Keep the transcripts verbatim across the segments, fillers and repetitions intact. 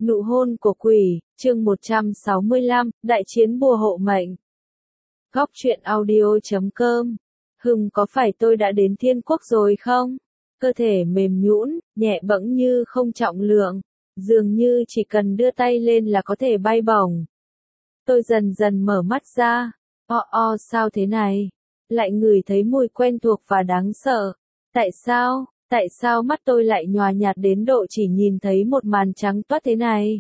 Nụ hôn của quỷ, chương một trăm sáu mươi lăm, đại chiến bùa hộ mệnh. Góc truyện audio chấm com. Hừm, có phải tôi đã đến thiên quốc rồi không? Cơ thể mềm nhũn, nhẹ bẫng như không trọng lượng, dường như chỉ cần đưa tay lên là có thể bay bổng. Tôi dần dần mở mắt ra. O o sao thế này? Lại ngửi thấy mùi quen thuộc và đáng sợ. Tại sao? Tại sao mắt tôi lại nhòa nhạt đến độ chỉ nhìn thấy một màn trắng toát thế này?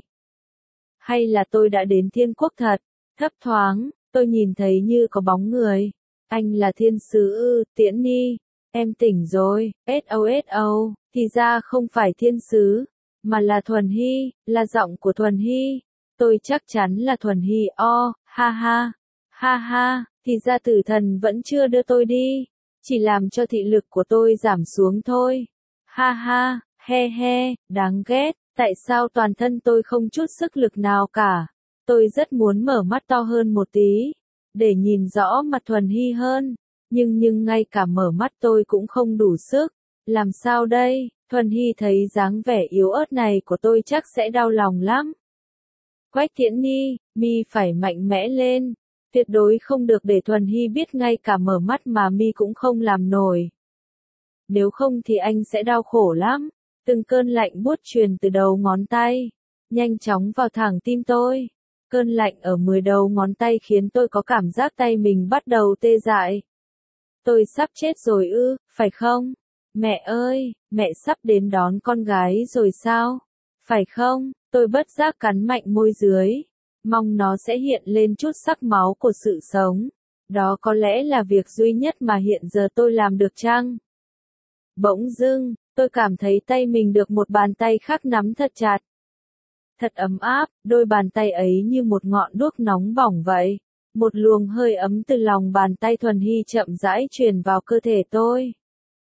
Hay là tôi đã đến thiên quốc thật? Thấp thoáng, tôi nhìn thấy như có bóng người. Anh là thiên sứ ư, Tiễn Ni. Em tỉnh rồi, ét o ét o, thì ra không phải thiên sứ, mà là Thuần Hy, là giọng của Thuần Hy. Tôi chắc chắn là Thuần Hy o, ha ha, ha ha, thì ra tử thần vẫn chưa đưa tôi đi. Chỉ làm cho thị lực của tôi giảm xuống thôi. Ha ha, he he, đáng ghét, tại sao toàn thân tôi không chút sức lực nào cả. Tôi rất muốn mở mắt to hơn một tí, để nhìn rõ mặt Thuần Hy hơn, nhưng nhưng ngay cả mở mắt tôi cũng không đủ sức. Làm sao đây? Thuần Hy thấy dáng vẻ yếu ớt này của tôi chắc sẽ đau lòng lắm. Quách Tiễn Ni, mi phải mạnh mẽ lên. Tuyệt đối không được để Thuần Hy biết ngay cả mở mắt mà mi cũng không làm nổi. Nếu không thì anh sẽ đau khổ lắm. Từng cơn lạnh buốt truyền từ đầu ngón tay, nhanh chóng vào thẳng tim tôi. Cơn lạnh ở mười đầu ngón tay khiến tôi có cảm giác tay mình bắt đầu tê dại. Tôi sắp chết rồi ư, phải không? Mẹ ơi, mẹ sắp đến đón con gái rồi sao? Phải không? Tôi bất giác cắn mạnh môi dưới, mong nó sẽ hiện lên chút sắc máu của sự sống. Đó có lẽ là việc duy nhất mà hiện giờ tôi làm được chăng? Bỗng dưng, tôi cảm thấy tay mình được một bàn tay khác nắm thật chặt. Thật ấm áp, đôi bàn tay ấy như một ngọn đuốc nóng bỏng vậy. Một luồng hơi ấm từ lòng bàn tay Thuần Hy chậm rãi truyền vào cơ thể tôi,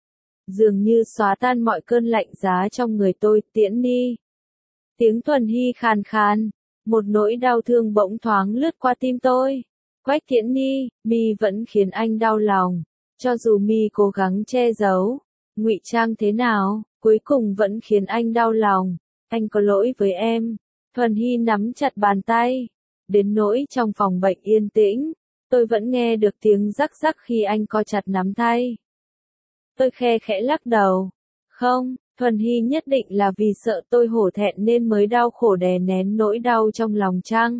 dường như xóa tan mọi cơn lạnh giá trong người tôi. Tiễn Ni. Tiếng Thuần Hy khàn khàn, một nỗi đau thương bỗng thoáng lướt qua tim tôi. Quách Tiễn Ni, mi vẫn khiến anh đau lòng, cho dù mi cố gắng che giấu, ngụy trang thế nào, cuối cùng vẫn khiến anh đau lòng. Anh có lỗi với em. Thuần Hy nắm chặt bàn tay, đến nỗi trong phòng bệnh yên tĩnh, tôi vẫn nghe được tiếng rắc rắc khi anh co chặt nắm tay. Tôi khe khẽ lắc đầu. Không, Thuần Hy nhất định là vì sợ tôi hổ thẹn nên mới đau khổ đè nén nỗi đau trong lòng chăng?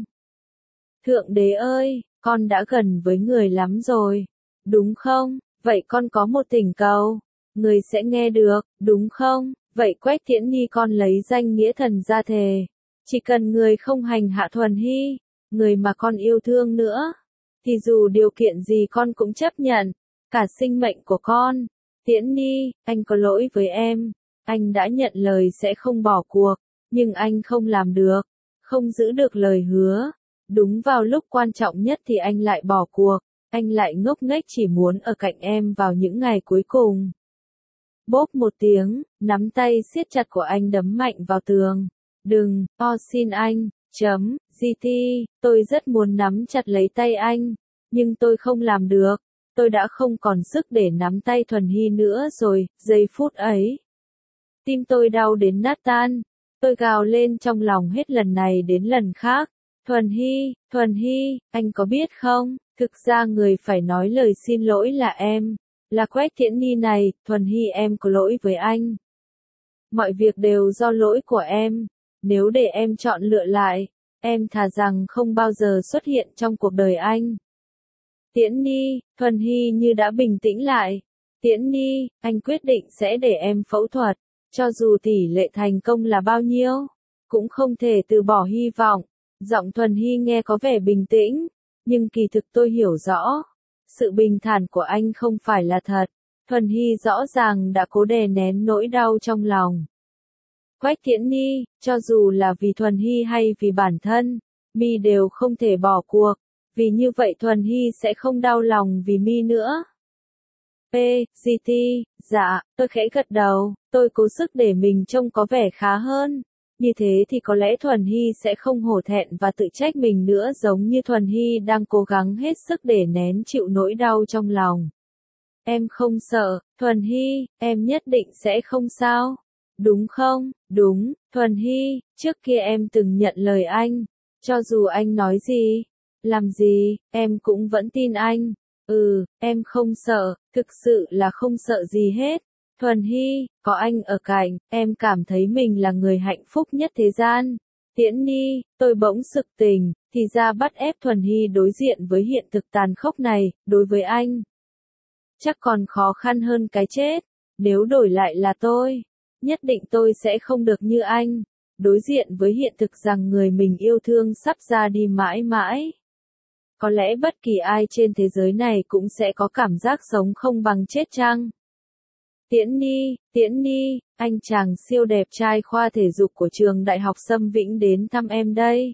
Thượng đế ơi, con đã gần với người lắm rồi, đúng không? Vậy con có một thỉnh cầu, người sẽ nghe được, đúng không? Vậy Quách Tiễn Ni, con lấy danh nghĩa thần ra thề, chỉ cần người không hành hạ Thuần Hy, người mà con yêu thương nữa, thì dù điều kiện gì con cũng chấp nhận, cả sinh mệnh của con. Tiễn Ni, anh có lỗi với em. Anh đã nhận lời sẽ không bỏ cuộc, nhưng anh không làm được, không giữ được lời hứa. Đúng vào lúc quan trọng nhất thì anh lại bỏ cuộc, anh lại ngốc nghếch chỉ muốn ở cạnh em vào những ngày cuối cùng. Bốp một tiếng, nắm tay siết chặt của anh đấm mạnh vào tường. Đừng, o xin anh, chấm, giê tê, tôi rất muốn nắm chặt lấy tay anh, nhưng tôi không làm được. Tôi đã không còn sức để nắm tay Thuần Hy nữa rồi. Giây phút ấy, tim tôi đau đến nát tan. Tôi gào lên trong lòng hết lần này đến lần khác. Thuần Hy, Thuần Hy, anh có biết không, thực ra người phải nói lời xin lỗi là em, là Quách Tiễn Ni này. Thuần Hy, em có lỗi với anh. Mọi việc đều do lỗi của em. Nếu để em chọn lựa lại, em thà rằng không bao giờ xuất hiện trong cuộc đời anh. Tiễn Ni. Thuần Hy như đã bình tĩnh lại. Tiễn Ni, anh quyết định sẽ để em phẫu thuật, cho dù tỷ lệ thành công là bao nhiêu, cũng không thể từ bỏ hy vọng. Giọng Thuần Hy nghe có vẻ bình tĩnh, nhưng kỳ thực tôi hiểu rõ, sự bình thản của anh không phải là thật. Thuần Hy rõ ràng đã cố đè nén nỗi đau trong lòng. Quách Tiễn Ni, cho dù là vì Thuần Hy hay vì bản thân, mi đều không thể bỏ cuộc, vì như vậy Thuần Hy sẽ không đau lòng vì mi nữa. P. giê tê, dạ, tôi khẽ gật đầu, tôi cố sức để mình trông có vẻ khá hơn. Như thế thì có lẽ Thuần Hy sẽ không hổ thẹn và tự trách mình nữa, giống như Thuần Hy đang cố gắng hết sức để nén chịu nỗi đau trong lòng. Em không sợ, Thuần Hy, em nhất định sẽ không sao. đúng không? Đúng, Thuần Hy, trước kia em từng nhận lời anh, cho dù anh nói gì, làm gì, em cũng vẫn tin anh. Ừ, em không sợ, thực sự là không sợ gì hết. Thuần Hy, có anh ở cạnh, em cảm thấy mình là người hạnh phúc nhất thế gian. Tiễn Ni, tôi bỗng sực tỉnh, thì ra bắt ép Thuần Hy đối diện với hiện thực tàn khốc này, đối với anh. Chắc còn khó khăn hơn cái chết, nếu đổi lại là tôi, nhất định tôi sẽ không được như anh, đối diện với hiện thực rằng người mình yêu thương sắp ra đi mãi mãi. Có lẽ bất kỳ ai trên thế giới này cũng sẽ có cảm giác sống không bằng chết chăng? Tiễn Ni, Tiễn Ni, anh chàng siêu đẹp trai khoa thể dục của trường Đại học Sâm Vĩnh đến thăm em đây.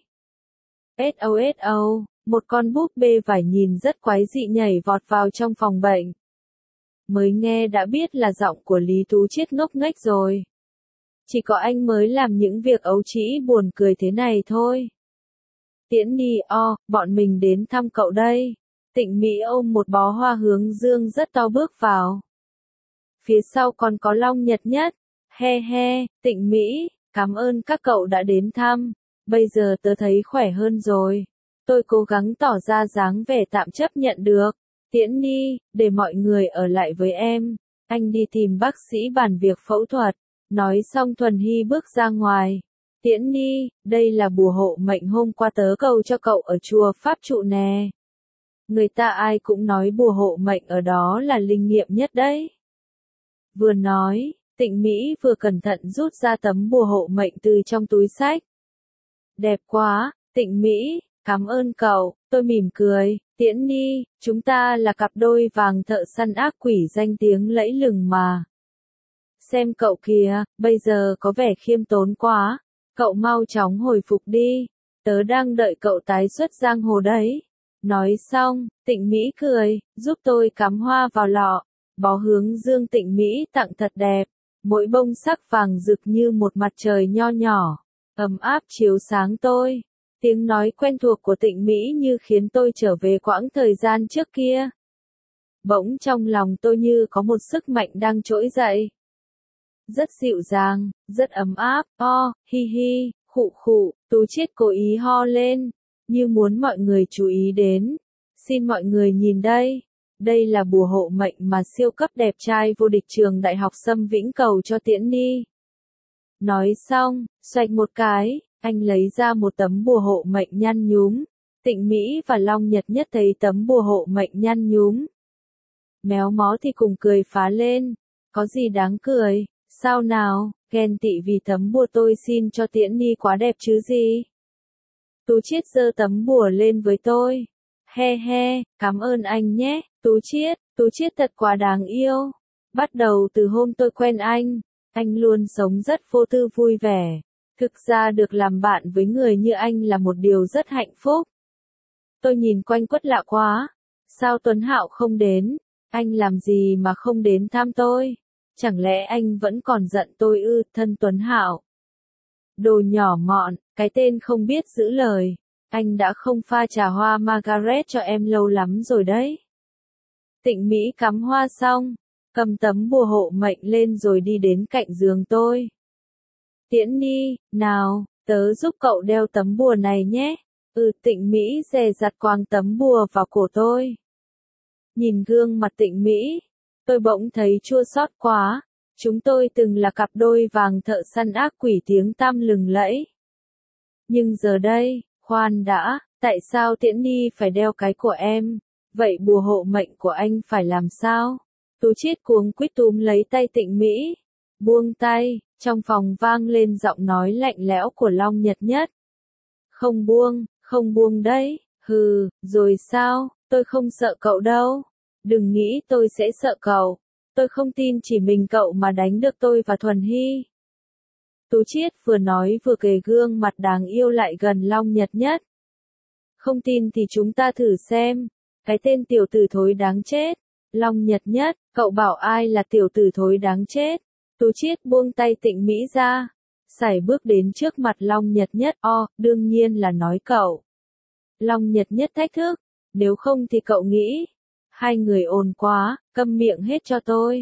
ét o ét o, một con búp bê vải nhìn rất quái dị nhảy vọt vào trong phòng bệnh. Mới nghe đã biết là giọng của Lý Tú Chiết ngốc nghếch rồi. Chỉ có anh mới làm những việc ấu trĩ buồn cười thế này thôi. Tiễn Ni, o, bọn mình đến thăm cậu đây. Tịnh Mỹ ôm một bó hoa hướng dương rất to bước vào. Phía sau còn có Long Nhật Nhất. He he, Tịnh Mỹ, cảm ơn các cậu đã đến thăm. Bây giờ tớ thấy khỏe hơn rồi. Tôi cố gắng tỏ ra dáng vẻ tạm chấp nhận được. Tiễn Ni, để mọi người ở lại với em. Anh đi tìm bác sĩ bàn việc phẫu thuật. Nói xong Thuần Hy bước ra ngoài. Tiễn Ni, đây là bùa hộ mệnh hôm qua tớ cầu cho cậu ở chùa Pháp Trụ nè. Người ta ai cũng nói bùa hộ mệnh ở đó là linh nghiệm nhất đấy. Vừa nói, Tịnh Mỹ vừa cẩn thận rút ra tấm bùa hộ mệnh từ trong túi xách. Đẹp quá, Tịnh Mỹ, cảm ơn cậu, tôi mỉm cười. Tiễn Ni, chúng ta là cặp đôi vàng thợ săn ác quỷ danh tiếng lẫy lừng mà. Xem cậu kìa, bây giờ có vẻ khiêm tốn quá. Cậu mau chóng hồi phục đi. Tớ đang đợi cậu tái xuất giang hồ đấy. Nói xong, Tịnh Mỹ cười, giúp tôi cắm hoa vào lọ. Bó hướng dương Tịnh Mỹ tặng thật đẹp. Mỗi bông sắc vàng rực như một mặt trời nho nhỏ. Ấm áp chiếu sáng tôi. Tiếng nói quen thuộc của Tịnh Mỹ như khiến tôi trở về quãng thời gian trước kia. Bỗng trong lòng tôi như có một sức mạnh đang trỗi dậy. Rất dịu dàng, rất ấm áp, o, hi hi, khụ khụ, Tú Chiết cố ý ho lên, như muốn mọi người chú ý đến. Xin mọi người nhìn đây, đây là bùa hộ mệnh mà siêu cấp đẹp trai vô địch trường Đại học Sâm Vĩnh cầu cho Tiễn Ni. Nói xong, xoạch một cái, anh lấy ra một tấm bùa hộ mệnh nhăn nhúm. Tịnh Mỹ và Long Nhật Nhất thấy tấm bùa hộ mệnh nhăn nhúm. Méo mó thì cùng cười phá lên, có gì đáng cười. Sao nào, ghen tị vì tấm bùa tôi xin cho Tiễn Ni quá đẹp chứ gì? Tú Chiết giơ tấm bùa lên với tôi. He he, cảm ơn anh nhé, Tú Chiết, Tú Chiết thật quá đáng yêu. Bắt đầu từ hôm tôi quen anh, anh luôn sống rất vô tư vui vẻ. Thực ra được làm bạn với người như anh là một điều rất hạnh phúc. Tôi nhìn quanh quất lạ quá. Sao Tuấn Hạo không đến? Anh làm gì mà không đến thăm tôi? Chẳng lẽ anh vẫn còn giận tôi ư, thân Tuấn Hạo? Đồ nhỏ mọn, cái tên không biết giữ lời. Anh đã không pha trà hoa Margaret cho em lâu lắm rồi đấy. Tịnh Mỹ cắm hoa xong, cầm tấm bùa hộ mệnh lên rồi đi đến cạnh giường tôi. Tiễn Ni, nào, tớ giúp cậu đeo tấm bùa này nhé. Ừ, Tịnh Mỹ dè dặt quàng tấm bùa vào cổ tôi. Nhìn gương mặt Tịnh Mỹ, tôi bỗng thấy chua xót quá. Chúng tôi từng là cặp đôi vàng thợ săn ác quỷ tiếng tăm lừng lẫy. Nhưng giờ đây, khoan đã, tại sao Tiễn Ni phải đeo cái của em? Vậy bùa hộ mệnh của anh phải làm sao? Tú Chiết cuống quýt túm lấy tay Tịnh Mỹ. Buông tay, trong phòng vang lên giọng nói lạnh lẽo của Long Nhật Nhất. Không buông, không buông đấy, hừ, rồi sao, tôi không sợ cậu đâu. Đừng nghĩ tôi sẽ sợ cậu. Tôi không tin chỉ mình cậu mà đánh được tôi và Thuần Hy. Tú Chiết vừa nói vừa kề gương mặt đáng yêu lại gần Long Nhật Nhất. Không tin thì chúng ta thử xem. Cái tên tiểu tử thối đáng chết. Long Nhật Nhất, cậu bảo ai là tiểu tử thối đáng chết? Tú Chiết buông tay Tịnh Mỹ ra. Sải bước đến trước mặt Long Nhật Nhất. O, đương nhiên là nói cậu. Long Nhật Nhất thách thức. Nếu không thì cậu nghĩ. Hai người ồn quá, câm miệng hết cho tôi.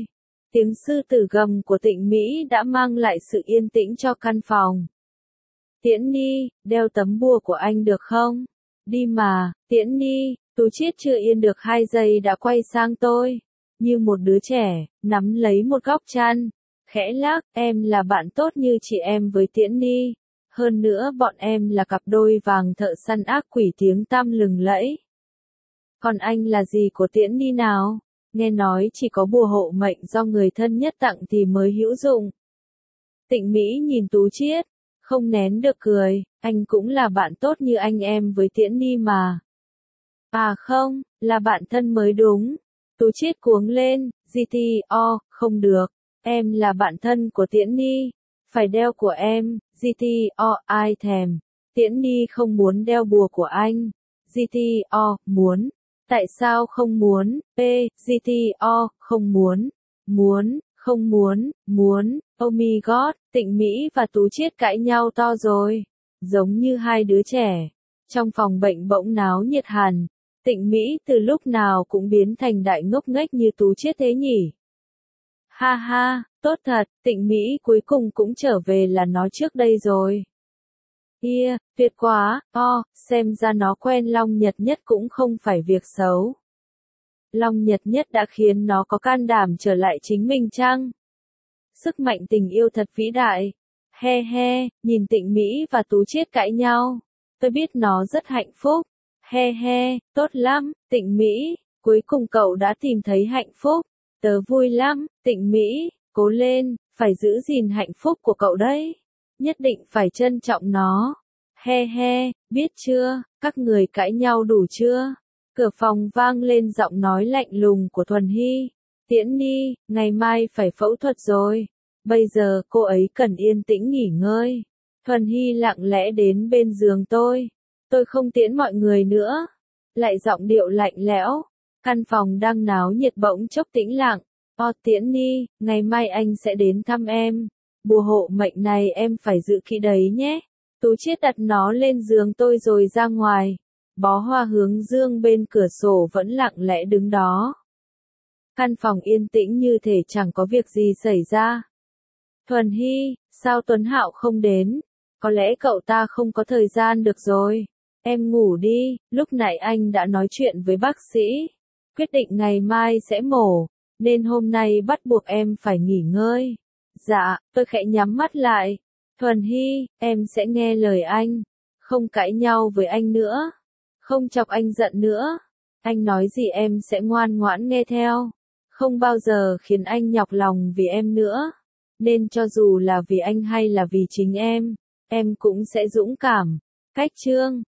Tiếng sư tử gầm của Tịnh Mỹ đã mang lại sự yên tĩnh cho căn phòng. Tiễn Ni, đeo tấm bùa của anh được không? Đi mà, Tiễn Ni. Tú Chiết chưa yên được hai giây đã quay sang tôi. Như một đứa trẻ, nắm lấy một góc chăn. Khẽ lắc, em là bạn tốt như chị em với Tiễn Ni. Hơn nữa bọn em là cặp đôi vàng thợ săn ác quỷ tiếng tăm lừng lẫy. Còn anh là gì của Tiễn Ni nào? Nghe nói chỉ có bùa hộ mệnh do người thân nhất tặng thì mới hữu dụng. Tịnh Mỹ nhìn Tú Chiết, không nén được cười, anh cũng là bạn tốt như anh em với Tiễn Ni mà. À không, là bạn thân mới đúng. Tú Chiết cuống lên, giê tê o, không được, em là bạn thân của Tiễn Ni, phải đeo của em, giê tê o, ai thèm. Tiễn Ni không muốn đeo bùa của anh. giê tê o, muốn. Tại sao không muốn? P, giê tê o, không muốn. Muốn, không muốn, muốn, oh my god, Tịnh Mỹ và Tú Chiết cãi nhau to rồi. Giống như hai đứa trẻ. Trong phòng bệnh bỗng náo nhiệt hẳn. Tịnh Mỹ từ lúc nào cũng biến thành đại ngốc nghếch như Tú Chiết thế nhỉ? Ha ha, tốt thật, Tịnh Mỹ cuối cùng cũng trở về là nó trước đây rồi. Kia, tuyệt quá, o, xem ra nó quen Long Nhật Nhất cũng không phải việc xấu. Long Nhật Nhất đã khiến nó có can đảm trở lại chính mình chăng? Sức mạnh tình yêu thật vĩ đại. He he, nhìn Tịnh Mỹ và Tú Chiết cãi nhau. Tôi biết nó rất hạnh phúc. He he, tốt lắm, Tịnh Mỹ, cuối cùng cậu đã tìm thấy hạnh phúc. Tớ vui lắm, Tịnh Mỹ, cố lên, phải giữ gìn hạnh phúc của cậu đấy. Nhất định phải trân trọng nó. He he, biết chưa, các người cãi nhau đủ chưa? Cửa phòng vang lên giọng nói lạnh lùng của Thuần Hy. Tiễn Ni, ngày mai phải phẫu thuật rồi. Bây giờ cô ấy cần yên tĩnh nghỉ ngơi. Thuần Hy lặng lẽ đến bên giường tôi. Tôi không tiễn mọi người nữa. Lại giọng điệu lạnh lẽo. Căn phòng đang náo nhiệt bỗng chốc tĩnh lặng. O Tiễn Ni, ngày mai anh sẽ đến thăm em. Bùa hộ mệnh này em phải giữ kỹ đấy nhé. Tú Chiết đặt nó lên giường tôi rồi ra ngoài. Bó hoa hướng dương bên cửa sổ vẫn lặng lẽ đứng đó. Căn phòng yên tĩnh như thể chẳng có việc gì xảy ra. Thuần Hy, sao Tuấn Hạo không đến? Có lẽ cậu ta không có thời gian được rồi. Em ngủ đi, lúc nãy anh đã nói chuyện với bác sĩ. Quyết định ngày mai sẽ mổ, nên hôm nay bắt buộc em phải nghỉ ngơi. Dạ, tôi khẽ nhắm mắt lại. Thuần Hy, em sẽ nghe lời anh. Không cãi nhau với anh nữa. Không chọc anh giận nữa. Anh nói gì em sẽ ngoan ngoãn nghe theo. Không bao giờ khiến anh nhọc lòng vì em nữa. Nên cho dù là vì anh hay là vì chính em, em cũng sẽ dũng cảm. Cách chương